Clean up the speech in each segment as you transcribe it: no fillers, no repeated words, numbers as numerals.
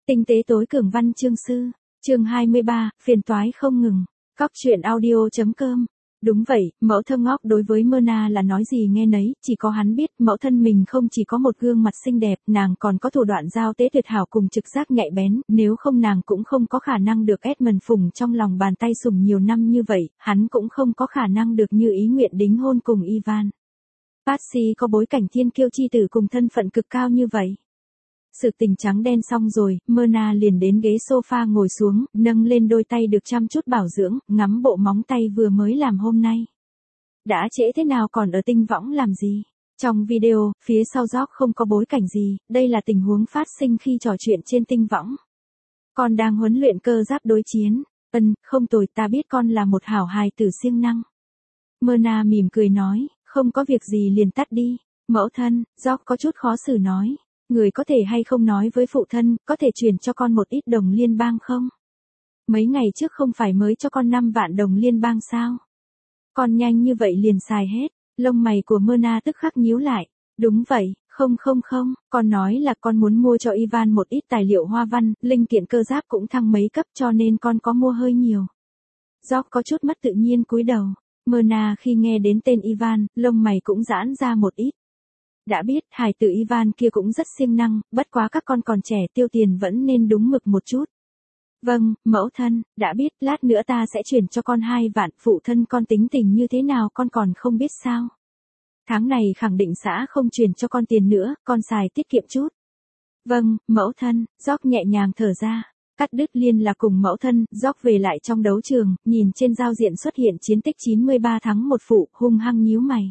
Tinh tế tối cường văn chương sư, chương 23, phiền toái không ngừng. Cóc truyện audio.com. Đúng vậy, mẫu thân ngóc đối với Myrna là nói gì nghe nấy, chỉ có hắn biết mẫu thân mình không chỉ có một gương mặt xinh đẹp, nàng còn có thủ đoạn giao tế tuyệt hảo cùng trực giác nhạy bén, nếu không nàng cũng không có khả năng được Edmund phụng trong lòng bàn tay sủng nhiều năm như vậy, hắn cũng không có khả năng được như ý nguyện đính hôn cùng Ivan. Patsy có bối cảnh thiên kiêu chi tử cùng thân phận cực cao như vậy. Sự tình trắng đen xong rồi, Myrna liền đến ghế sofa ngồi xuống, nâng lên đôi tay được chăm chút bảo dưỡng, ngắm bộ móng tay vừa mới làm hôm nay. Đã trễ thế nào còn ở tinh võng làm gì? Trong video, phía sau George không có bối cảnh gì, đây là tình huống phát sinh khi trò chuyện trên tinh võng. Con đang huấn luyện cơ giáp đối chiến. Không tồi, ta biết con là một hảo hài tử siêng năng. Myrna mỉm cười nói, không có việc gì liền tắt đi. Mẫu thân, George có chút khó xử nói. Người có thể hay không nói với phụ thân, có thể chuyển cho con một ít đồng liên bang không? Mấy ngày trước không phải mới cho con 5 vạn đồng liên bang sao? Con nhanh như vậy liền xài hết, lông mày của Myrna tức khắc nhíu lại. Đúng vậy, không, con nói là con muốn mua cho Ivan một ít tài liệu hoa văn, linh kiện cơ giáp cũng thăng mấy cấp cho nên con có mua hơi nhiều. George có chút mất tự nhiên cúi đầu. Myrna khi nghe đến tên Ivan, lông mày cũng giãn ra một ít. Đã biết, hài tử Ivan kia cũng rất siêng năng, bất quá các con còn trẻ tiêu tiền vẫn nên đúng mực một chút. Vâng, mẫu thân, đã biết, lát nữa ta sẽ chuyển cho con 2 vạn, phụ thân con tính tình như thế nào con còn không biết sao. Tháng này khẳng định xã không chuyển cho con tiền nữa, con xài tiết kiệm chút. Vâng, mẫu thân, George nhẹ nhàng thở ra. Cắt đứt liên lạc cùng mẫu thân, George về lại trong đấu trường, nhìn trên giao diện xuất hiện chiến tích 93 thắng 1 phụ, hung hăng nhíu mày.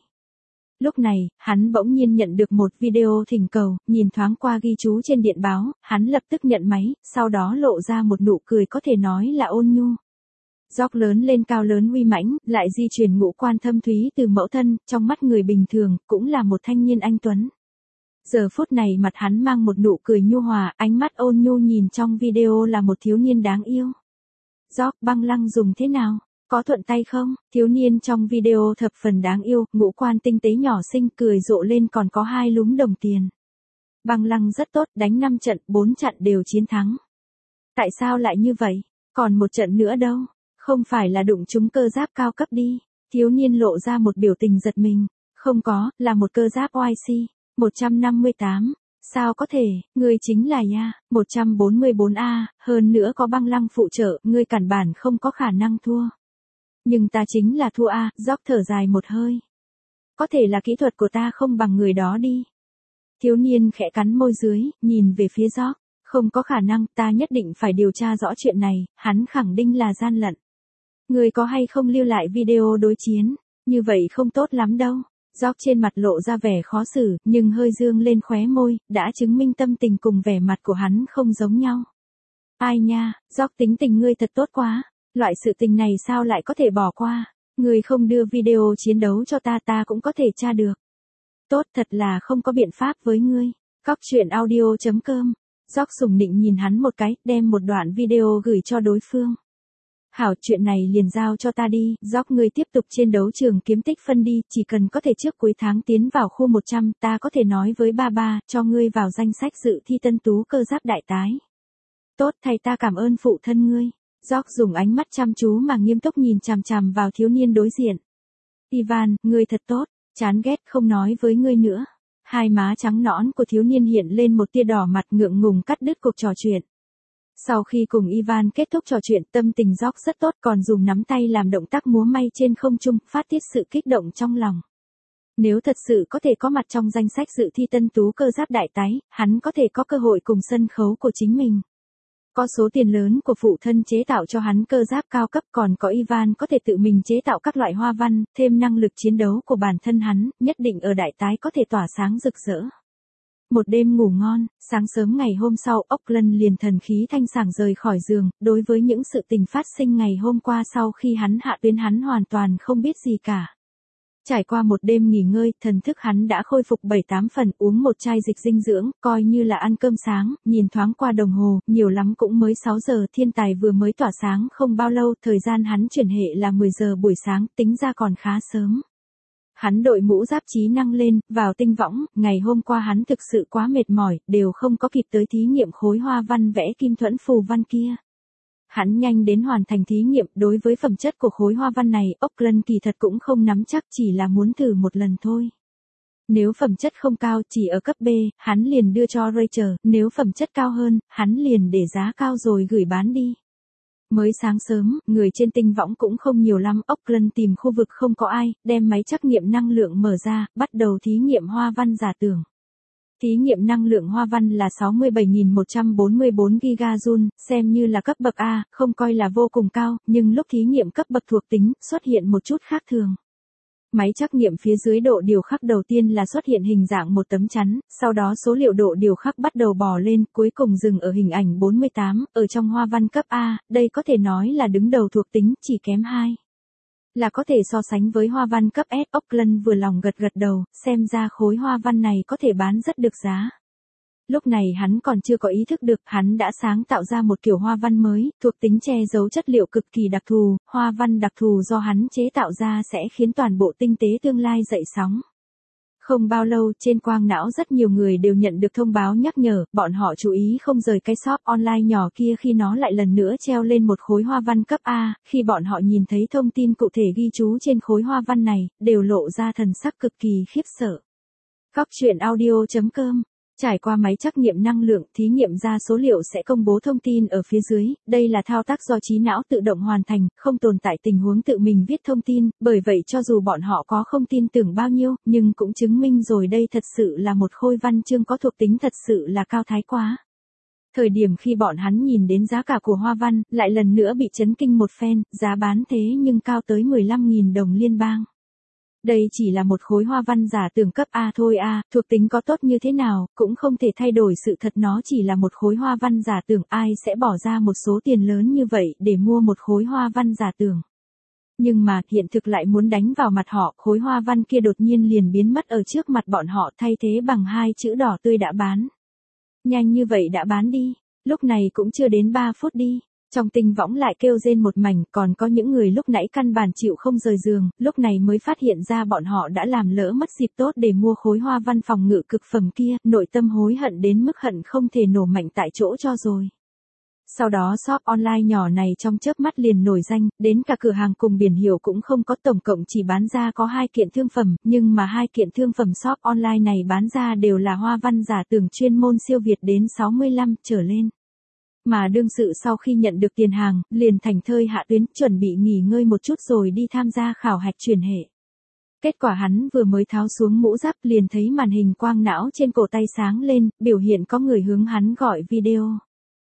Lúc này, hắn bỗng nhiên nhận được một video thỉnh cầu, nhìn thoáng qua ghi chú trên điện báo, hắn lập tức nhận máy, sau đó lộ ra một nụ cười có thể nói là ôn nhu. George lớn lên cao lớn uy mãnh, lại di truyền ngũ quan thâm thúy từ mẫu thân, trong mắt người bình thường, cũng là một thanh niên anh tuấn. Giờ phút này mặt hắn mang một nụ cười nhu hòa, ánh mắt ôn nhu nhìn trong video là một thiếu niên đáng yêu. George, băng lăng dùng thế nào? Có thuận tay không? Thiếu niên trong video thập phần đáng yêu, ngũ quan tinh tế nhỏ xinh cười rộ lên còn có 2 lúm đồng tiền. Băng lăng rất tốt, đánh 5 trận, 4 trận đều chiến thắng. Tại sao lại như vậy? Còn một trận nữa đâu? Không phải là đụng trúng cơ giáp cao cấp đi. Thiếu niên lộ ra một biểu tình giật mình. Không có, là một cơ giáp YC. 158. Sao có thể, ngươi chính là Ya, 144A, hơn nữa có băng lăng phụ trợ, ngươi căn bản không có khả năng thua. Nhưng ta chính là thua a, George thở dài một hơi. Có thể là kỹ thuật của ta không bằng người đó đi. Thiếu niên khẽ cắn môi dưới, nhìn về phía George. Không có khả năng, ta nhất định phải điều tra rõ chuyện này, hắn khẳng định là gian lận. Người có hay không lưu lại video đối chiến, như vậy không tốt lắm đâu. George trên mặt lộ ra vẻ khó xử, nhưng hơi dương lên khóe môi, đã chứng minh tâm tình cùng vẻ mặt của hắn không giống nhau. Ai nha, George tính tình ngươi thật tốt quá. Loại sự tình này sao lại có thể bỏ qua, người không đưa video chiến đấu cho ta cũng có thể tra được. Tốt thật là không có biện pháp với ngươi. Cóc truyện audio.com. George sủng nịnh nhìn hắn một cái, đem một đoạn video gửi cho đối phương. Hảo, chuyện này liền giao cho ta đi, George ngươi tiếp tục trên đấu trường kiếm tích phân đi, chỉ cần có thể trước cuối tháng tiến vào khu 100, ta có thể nói với ba, cho ngươi vào danh sách dự thi tân tú cơ giáp đại tái. Tốt, thầy ta cảm ơn phụ thân ngươi. George dùng ánh mắt chăm chú mà nghiêm túc nhìn chằm chằm vào thiếu niên đối diện. Ivan, ngươi thật tốt, chán ghét không nói với ngươi nữa. Hai má trắng nõn của thiếu niên hiện lên một tia đỏ mặt ngượng ngùng cắt đứt cuộc trò chuyện. Sau khi cùng Ivan kết thúc trò chuyện tâm tình George rất tốt còn dùng nắm tay làm động tác múa may trên không trung phát tiết sự kích động trong lòng. Nếu thật sự có thể có mặt trong danh sách dự thi tân tú cơ giáp đại tái, hắn có thể có cơ hội cùng sân khấu của chính mình. Có số tiền lớn của phụ thân chế tạo cho hắn cơ giáp cao cấp còn có Ivan có thể tự mình chế tạo các loại hoa văn, thêm năng lực chiến đấu của bản thân hắn, nhất định ở đại tái có thể tỏa sáng rực rỡ. Một đêm ngủ ngon, sáng sớm ngày hôm sau Auckland liền thần khí thanh sảng rời khỏi giường, đối với những sự tình phát sinh ngày hôm qua sau khi hắn hạ tuyến hắn hoàn toàn không biết gì cả. Trải qua một đêm nghỉ ngơi, thần thức hắn đã khôi phục 7-8 phần, uống một chai dịch dinh dưỡng, coi như là ăn cơm sáng, nhìn thoáng qua đồng hồ, nhiều lắm cũng mới 6 giờ, thiên tài vừa mới tỏa sáng không bao lâu, thời gian hắn chuyển hệ là 10 giờ buổi sáng, tính ra còn khá sớm. Hắn đội mũ giáp trí năng lên, vào tinh võng, ngày hôm qua hắn thực sự quá mệt mỏi, đều không có kịp tới thí nghiệm khối hoa văn vẽ kim thuẫn phù văn kia. Hắn nhanh đến hoàn thành thí nghiệm, đối với phẩm chất của khối hoa văn này, Auckland kỳ thật cũng không nắm chắc, chỉ là muốn thử một lần thôi. Nếu phẩm chất không cao, chỉ ở cấp B, hắn liền đưa cho Rachel, nếu phẩm chất cao hơn, hắn liền để giá cao rồi gửi bán đi. Mới sáng sớm, người trên tinh võng cũng không nhiều lắm, Auckland tìm khu vực không có ai, đem máy trắc nghiệm năng lượng mở ra, bắt đầu thí nghiệm hoa văn giả tưởng. Thí nghiệm năng lượng hoa văn là 67.144 GJ, xem như là cấp bậc A, không coi là vô cùng cao, nhưng lúc thí nghiệm cấp bậc thuộc tính, xuất hiện một chút khác thường. Máy trắc nghiệm phía dưới độ điều khắc đầu tiên là xuất hiện hình dạng một tấm chắn, sau đó số liệu độ điều khắc bắt đầu bò lên, cuối cùng dừng ở hình ảnh 48, ở trong hoa văn cấp A, đây có thể nói là đứng đầu thuộc tính, chỉ kém 2. Là có thể so sánh với hoa văn cấp S. Auckland vừa lòng gật gật đầu, xem ra khối hoa văn này có thể bán rất được giá. Lúc này hắn còn chưa có ý thức được, hắn đã sáng tạo ra một kiểu hoa văn mới, thuộc tính che giấu chất liệu cực kỳ đặc thù, hoa văn đặc thù do hắn chế tạo ra sẽ khiến toàn bộ tinh tế tương lai dậy sóng. Không bao lâu, trên quang não rất nhiều người đều nhận được thông báo nhắc nhở, bọn họ chú ý không rời cái shop online nhỏ kia khi nó lại lần nữa treo lên một khối hoa văn cấp A, khi bọn họ nhìn thấy thông tin cụ thể ghi chú trên khối hoa văn này, đều lộ ra thần sắc cực kỳ khiếp sợ. Cóc truyện audio.com. Trải qua máy trắc nghiệm năng lượng, thí nghiệm ra số liệu sẽ công bố thông tin ở phía dưới, đây là thao tác do trí não tự động hoàn thành, không tồn tại tình huống tự mình viết thông tin, bởi vậy cho dù bọn họ có không tin tưởng bao nhiêu, nhưng cũng chứng minh rồi đây thật sự là một khôi văn chương có thuộc tính thật sự là cao thái quá. Thời điểm khi bọn hắn nhìn đến giá cả của hoa văn, lại lần nữa bị chấn kinh một phen, giá bán thế nhưng cao tới 15.000 đồng liên bang. Đây chỉ là một khối hoa văn giả tưởng cấp A thôi a, thuộc tính có tốt như thế nào, cũng không thể thay đổi sự thật nó chỉ là một khối hoa văn giả tưởng, ai sẽ bỏ ra một số tiền lớn như vậy để mua một khối hoa văn giả tưởng. Nhưng mà, hiện thực lại muốn đánh vào mặt họ, khối hoa văn kia đột nhiên liền biến mất ở trước mặt bọn họ thay thế bằng 2 chữ đỏ tươi đã bán. Nhanh như vậy đã bán đi, lúc này cũng chưa đến 3 phút đi. Trong tinh võng lại kêu rên một mảnh, còn có những người lúc nãy căn bản chịu không rời giường, lúc này mới phát hiện ra bọn họ đã làm lỡ mất dịp tốt để mua khối hoa văn phòng ngự cực phẩm kia, nội tâm hối hận đến mức hận không thể nổ mạnh tại chỗ cho rồi. Sau đó shop online nhỏ này trong chớp mắt liền nổi danh, đến cả cửa hàng cùng biển hiệu cũng không có, tổng cộng chỉ bán ra có 2 kiện thương phẩm, nhưng mà 2 kiện thương phẩm shop online này bán ra đều là hoa văn giả tưởng chuyên môn siêu việt đến 65 trở lên. Mà đương sự sau khi nhận được tiền hàng, liền thành thơi hạ tuyến, chuẩn bị nghỉ ngơi một chút rồi đi tham gia khảo hạch truyền hệ. Kết quả hắn vừa mới tháo xuống mũ giáp liền thấy màn hình quang não trên cổ tay sáng lên, biểu hiện có người hướng hắn gọi video.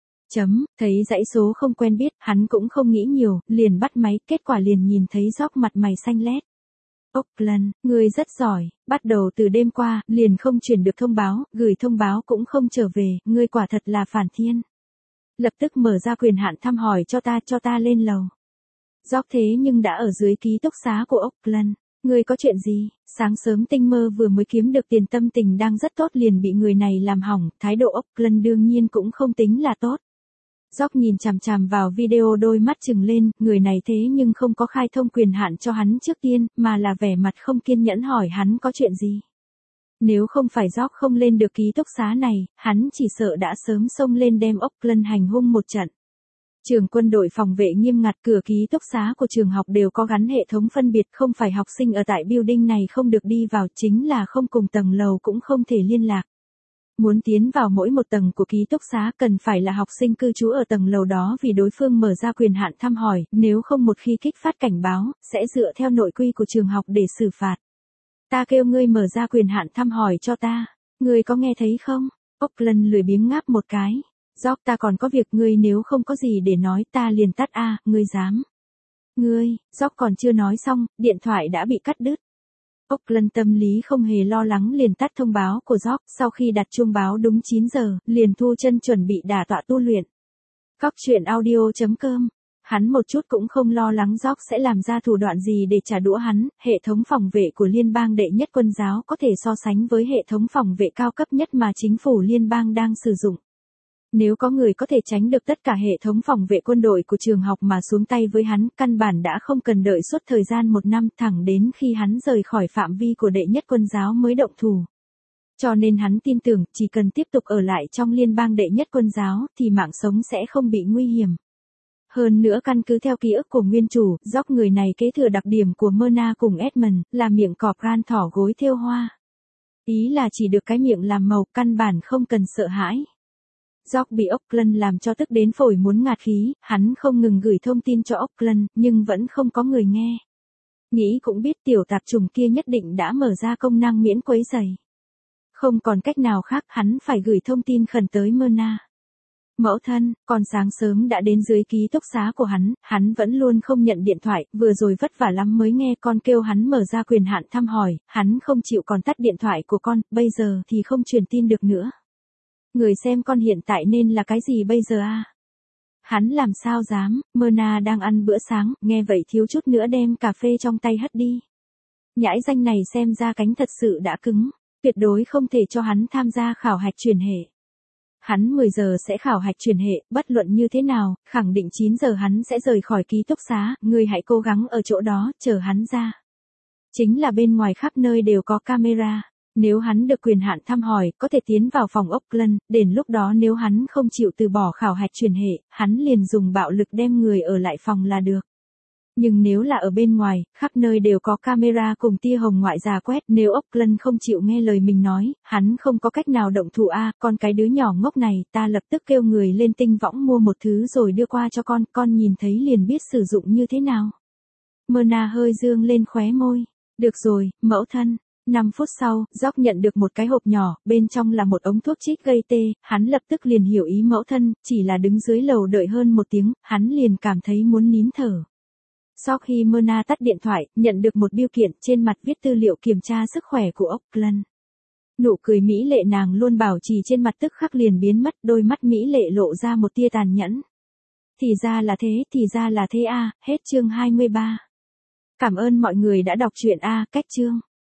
Thấy dãy số không quen biết, hắn cũng không nghĩ nhiều, liền bắt máy, kết quả liền nhìn thấy Jock mặt mày xanh lét. Auckland, ngươi rất giỏi, bắt đầu từ đêm qua, liền không chuyển được thông báo, gửi thông báo cũng không trở về, ngươi quả thật là phản thiên. Lập tức mở ra quyền hạn thăm hỏi cho ta lên lầu. Jock thế nhưng đã ở dưới ký túc xá của Auckland. Ngươi có chuyện gì? Sáng sớm tinh mơ vừa mới kiếm được tiền, tâm tình đang rất tốt liền bị người này làm hỏng, thái độ Auckland đương nhiên cũng không tính là tốt. Jock nhìn chằm chằm vào video, đôi mắt trừng lên, người này thế nhưng không có khai thông quyền hạn cho hắn trước tiên, mà là vẻ mặt không kiên nhẫn hỏi hắn có chuyện gì. Nếu không phải Jock không lên được ký túc xá này, hắn chỉ sợ đã sớm xông lên đem Auckland hành hung một trận. Trường quân đội phòng vệ nghiêm ngặt, cửa ký túc xá của trường học đều có gắn hệ thống phân biệt, không phải học sinh ở tại building này không được đi vào, chính là không cùng tầng lầu cũng không thể liên lạc. Muốn tiến vào mỗi một tầng của ký túc xá cần phải là học sinh cư trú ở tầng lầu đó vì đối phương mở ra quyền hạn thăm hỏi, nếu không một khi kích phát cảnh báo, sẽ dựa theo nội quy của trường học để xử phạt. Ta kêu ngươi mở ra quyền hạn thăm hỏi cho ta, ngươi có nghe thấy không? Auckland lười biếng ngáp một cái. Jock, ta còn có việc, ngươi nếu không có gì để nói ta liền tắt a, ngươi dám. Ngươi, Jock còn chưa nói xong, điện thoại đã bị cắt đứt. Auckland tâm lý không hề lo lắng liền tắt thông báo của Jock, sau khi đặt chuông báo đúng 9 giờ, liền thu chân chuẩn bị đả tọa tu luyện. Cóc truyện audio.com. Hắn một chút cũng không lo lắng Jock sẽ làm ra thủ đoạn gì để trả đũa hắn, hệ thống phòng vệ của liên bang đệ nhất quân giáo có thể so sánh với hệ thống phòng vệ cao cấp nhất mà chính phủ liên bang đang sử dụng. Nếu có người có thể tránh được tất cả hệ thống phòng vệ quân đội của trường học mà xuống tay với hắn, căn bản đã không cần đợi suốt thời gian 1 năm thẳng đến khi hắn rời khỏi phạm vi của đệ nhất quân giáo mới động thủ. Cho nên hắn tin tưởng chỉ cần tiếp tục ở lại trong liên bang đệ nhất quân giáo thì mạng sống sẽ không bị nguy hiểm. Hơn nữa căn cứ theo ký ức của nguyên chủ, Jock người này kế thừa đặc điểm của Myrna cùng Edmund, là miệng cọp gan thỏ gối thêu hoa. Ý là chỉ được cái miệng làm màu, căn bản không cần sợ hãi. Jock bị Auckland làm cho tức đến phổi muốn ngạt khí, hắn không ngừng gửi thông tin cho Auckland, nhưng vẫn không có người nghe. Nghĩ cũng biết tiểu tạp chủng kia nhất định đã mở ra công năng miễn quấy rầy. Không còn cách nào khác, hắn phải gửi thông tin khẩn tới Myrna. Mẫu thân, con sáng sớm đã đến dưới ký túc xá của hắn vẫn luôn không nhận điện thoại, vừa rồi vất vả lắm mới nghe con kêu hắn mở ra quyền hạn thăm hỏi, hắn không chịu còn tắt điện thoại của con, bây giờ thì không truyền tin được nữa. Người xem con hiện tại nên là cái gì bây giờ à? Hắn làm sao dám, Myrna đang ăn bữa sáng, nghe vậy thiếu chút nữa đem cà phê trong tay hất đi. Nhãi danh này xem ra cánh thật sự đã cứng, tuyệt đối không thể cho hắn tham gia khảo hạch chuyển hệ. Hắn 10 giờ sẽ khảo hạch chuyển hệ, bất luận như thế nào, khẳng định 9 giờ hắn sẽ rời khỏi ký túc xá, người hãy cố gắng ở chỗ đó, chờ hắn ra. Chính là bên ngoài khắp nơi đều có camera, nếu hắn được quyền hạn thăm hỏi, có thể tiến vào phòng Auckland, đến lúc đó nếu hắn không chịu từ bỏ khảo hạch chuyển hệ, hắn liền dùng bạo lực đem người ở lại phòng là được. Nhưng nếu là ở bên ngoài, khắp nơi đều có camera cùng tia hồng ngoại rà quét, nếu Auckland không chịu nghe lời mình nói, hắn không có cách nào động thủ con cái đứa nhỏ ngốc này, ta lập tức kêu người lên tinh võng mua một thứ rồi đưa qua cho con nhìn thấy liền biết sử dụng như thế nào. Myrna hơi dương lên khóe môi. Được rồi, mẫu thân. 5 phút sau, Jock nhận được một cái hộp nhỏ, bên trong là một ống thuốc trích gây tê, hắn lập tức liền hiểu ý mẫu thân, chỉ là đứng dưới lầu đợi hơn 1 tiếng, hắn liền cảm thấy muốn nín thở. Sau khi Myrna tắt điện thoại, nhận được một bưu kiện, trên mặt viết tư liệu kiểm tra sức khỏe của Auckland. Nụ cười mỹ lệ nàng luôn bảo trì trên mặt tức khắc liền biến mất, đôi mắt mỹ lệ lộ ra một tia tàn nhẫn. Thì ra là thế hết chương 23. Cảm ơn mọi người đã đọc truyện cách chương.